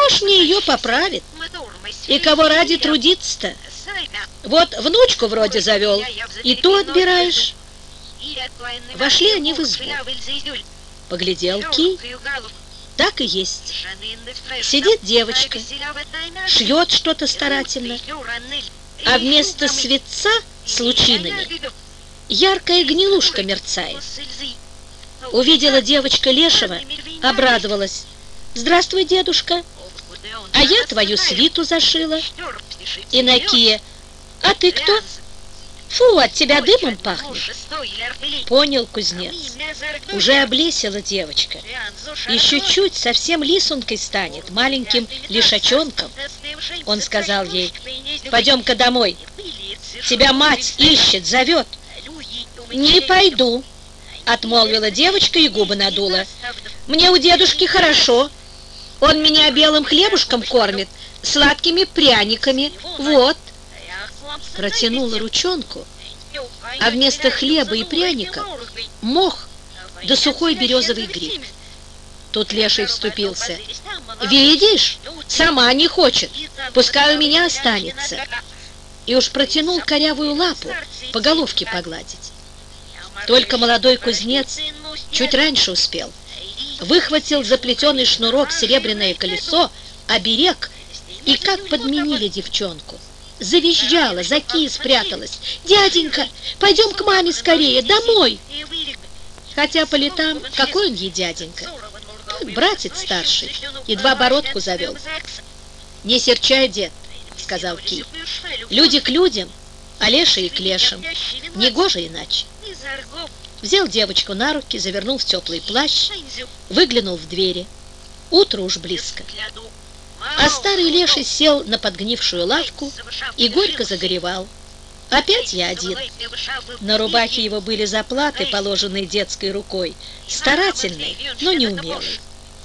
ж мне ее поправит? И кого ради трудиться-то? Вот внучку вроде завел, и то отбираешь. Вошли они в избу. Поглядел Кий. Так и есть. Сидит девочка, шьет что-то старательно, а вместо светца с лучинами яркая гнилушка мерцает. Увидела девочка Лешего, обрадовалась. «Здравствуй, дедушка, а я твою свиту зашила». И на Кия: «А ты кто?» «Фу, от тебя дымом пахнет». Понял кузнец. Уже облесила девочка. Еще чуть совсем лисункой станет, маленьким лишачонком. Он сказал ей: «Пойдем-ка домой, тебя мать ищет, зовет». «Не пойду», — отмолвила девочка и губы надула. «Мне у дедушки хорошо. Он меня белым хлебушком кормит, сладкими пряниками. Вот». Протянула ручонку, а вместо хлеба и пряника мох да сухой березовый гриб. Тут Леший вступился. «Видишь, сама не хочет, пускай у меня останется». И уж протянул корявую лапу по головке погладить. Только молодой кузнец чуть раньше успел. Выхватил заплетенный шнурок серебряное колесо, оберег, и как подменили девчонку. Завизжала, за Кий спряталась. «Дяденька, пойдем к маме скорее, домой!» Хотя по летам какой он ей дяденька? Так, братец старший, едва бородку завел. «Не серчай, дед», — сказал Кий. «Люди к людям, а лешие к лешим. Негоже иначе». Взял девочку на руки, завернул в теплый плащ, выглянул в двери. Утро уж близко. А старый леший сел на подгнившую лавку и горько загоревал. «Опять я один». На рубахе его были заплаты, положенные детской рукой, старательной, но неумелой.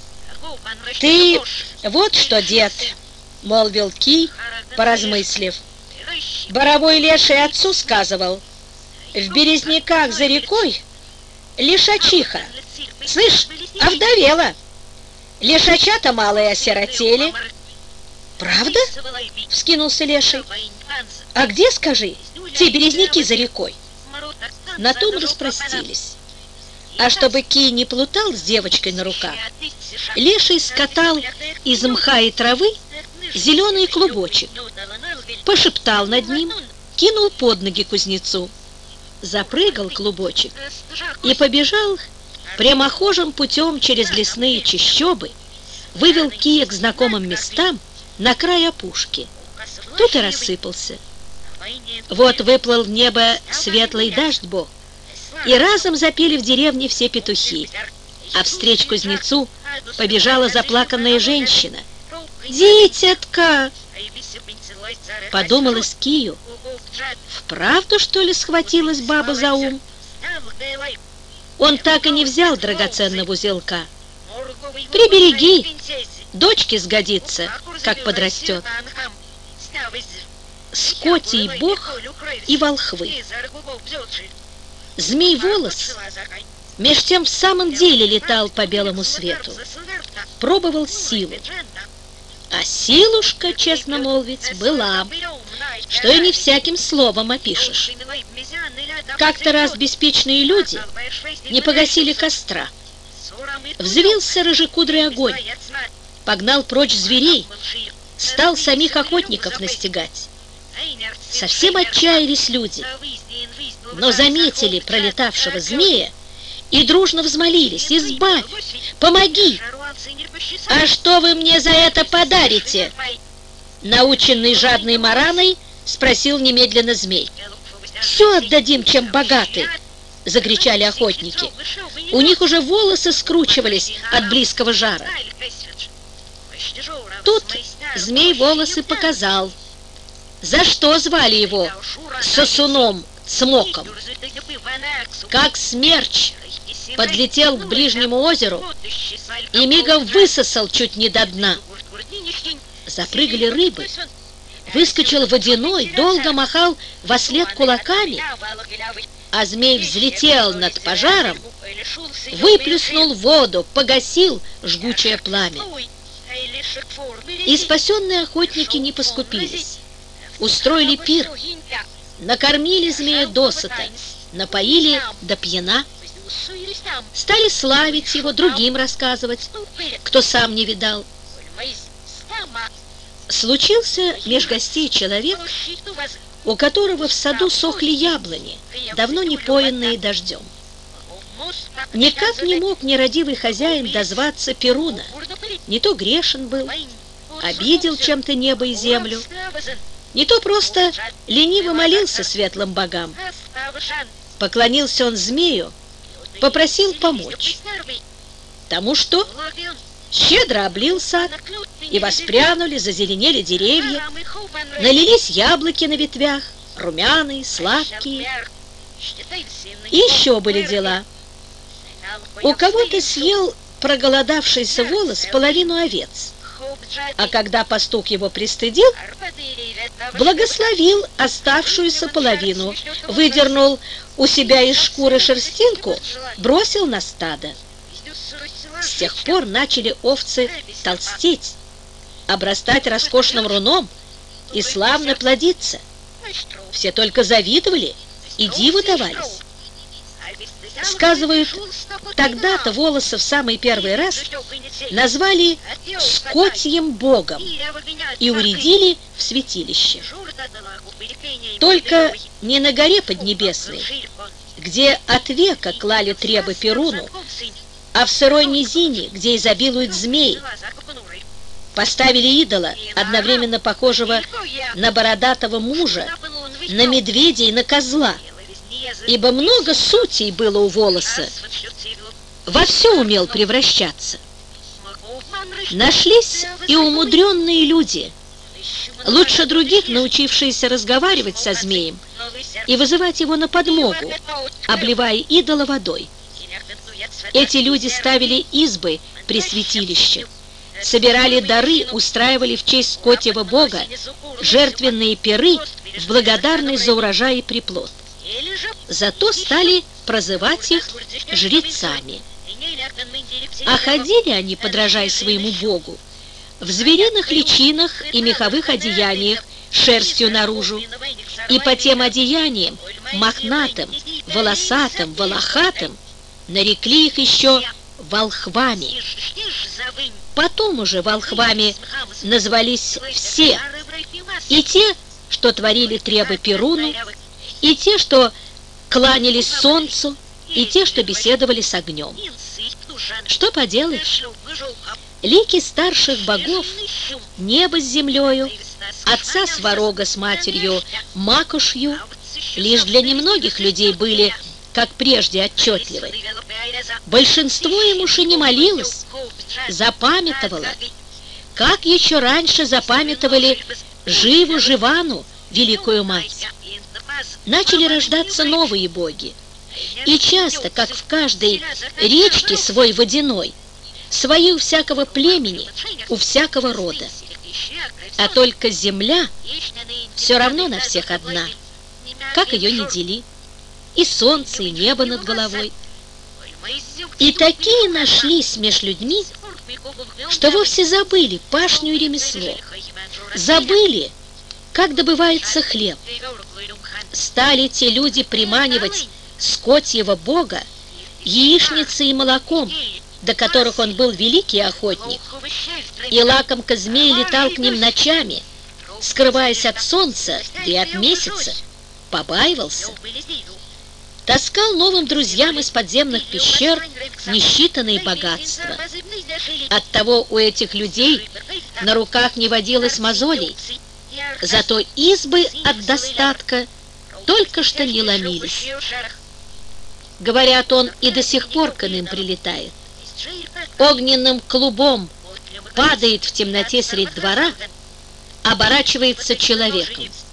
«Ты вот что, дед», — молвил Кий, поразмыслив. «Боровой леший отцу сказывал: в Березняках за рекой лишачиха, слышь, овдовела. Лишачата малые осиротели». «Правда?» — вскинулся леший. «А где, скажи, те березняки за рекой?» На том распростились. А чтобы Кий не плутал с девочкой на руках, леший скатал из мха и травы зеленый клубочек, пошептал над ним, кинул под ноги кузнецу. Запрыгал клубочек и побежал прямохожим путем через лесные чащобы, вывел Кия к знакомым местам на край опушки. Тут и рассыпался. Вот выплыл в небо светлый дождь бог, и разом запели в деревне все петухи, а встреч кузнецу побежала заплаканная женщина. «Дитятка!» Подумалось Кию, вправду, что ли, схватилась баба за ум? Он так и не взял драгоценного узелка. «Прибереги, дочке сгодится, как подрастет». Скотий бог и волхвы. Змей Волос меж тем в самом деле летал по белому свету, пробовал силу. А силушка, честно молвить, была, что и не всяким словом опишешь. Как-то раз беспечные люди не погасили костра. Взвился рыжекудрый огонь, погнал прочь зверей, стал самих охотников настигать. Совсем отчаялись люди, но заметили пролетавшего змея и дружно взмолились: «Избавь, помоги!» «А что вы мне за это подарите?» Наученный жадной мараной спросил немедленно змей. «Все отдадим, чем богаты!» — закричали охотники. У них уже волосы скручивались от близкого жара. Тут змей волосы показал, за что звали его сосуном Цмоком. Как смерч подлетел к ближнему озеру и мигом высосал чуть не до дна. Запрыгали рыбы. Выскочил водяной, долго махал вослед кулаками, а змей взлетел над пожаром, выплеснул воду, погасил жгучее пламя. И спасенные охотники не поскупились. Устроили пир, накормили змея досыта, напоили до пьяна, стали славить его, другим рассказывать, кто сам не видал. Случился меж гостей человек, у которого в саду сохли яблони, давно не поенные дождем. Никак не мог нерадивый хозяин дозваться Перуна. Не то грешен был, обидел чем-то небо и землю, не то просто лениво молился светлым богам. Поклонился он змею, попросил помочь. Тому что щедро облил сад, и воспрянули, зазеленели деревья, налились яблоки на ветвях, румяные, сладкие. И еще были дела. У кого-то съел проголодавшийся волос половину овец, а когда пастух его пристыдил, благословил оставшуюся половину, выдернул у себя из шкуры шерстинку, бросил на стадо. С тех пор начали овцы толстеть, обрастать роскошным руном и славно плодиться. Все только завидовали и диву давались. Сказывают, тогда-то волоса в самый первый раз назвали скотьим богом и урядили в святилище. Только не на горе Поднебесной, где от века клали требы Перуну, а в сырой низине, где изобилуют змеи, поставили идола, одновременно похожего на бородатого мужа, на медведя и на козла, ибо много сутей было у волоса, во все умел превращаться. Нашлись и умудренные люди, лучше других научившиеся разговаривать со змеем и вызывать его на подмогу, обливая идола водой. Эти люди ставили избы при святилище, собирали дары, устраивали в честь скотьего бога жертвенные пиры в благодарность за урожай и приплод. Зато стали прозывать их жрецами. А ходили они, подражая своему богу, в звериных личинах и меховых одеяниях, шерстью наружу, и по тем одеяниям, мохнатым, волосатым, волохатым, нарекли их еще волхвами. Потом уже волхвами назвались все, и те, что творили требы Перуну, и те, что кланялись солнцу, и те, что беседовали с огнем. Что поделаешь? Лики старших богов, небо с землею, отца сварога с матерью макушью, лишь для немногих людей были, как прежде, отчетливы. Большинство им уж и не молилось, запамятовало, как еще раньше запамятовали Живу Живану, великую мать. Начали рождаться новые боги, и часто, как в каждой речке свой водяной, свои у всякого племени, у всякого рода. А только земля все равно на всех одна, как ее не дели, и солнце, и небо над головой. И такие нашлись меж людьми, что вовсе забыли пашню и ремесло, забыли, как добывается хлеб. Стали те люди приманивать скотьего бога яичницей и молоком, до которых он был великий охотник, и лакомка змей летал к ним ночами, скрываясь от солнца и от месяца, побаивался. Таскал новым друзьям из подземных пещер несчитанные богатства. Оттого у этих людей на руках не водилось мозолей, зато избы от достатка только что не ломились. Говорят, он и до сих пор к иным прилетает. Огненным клубом падает в темноте средь двора, оборачивается человеком.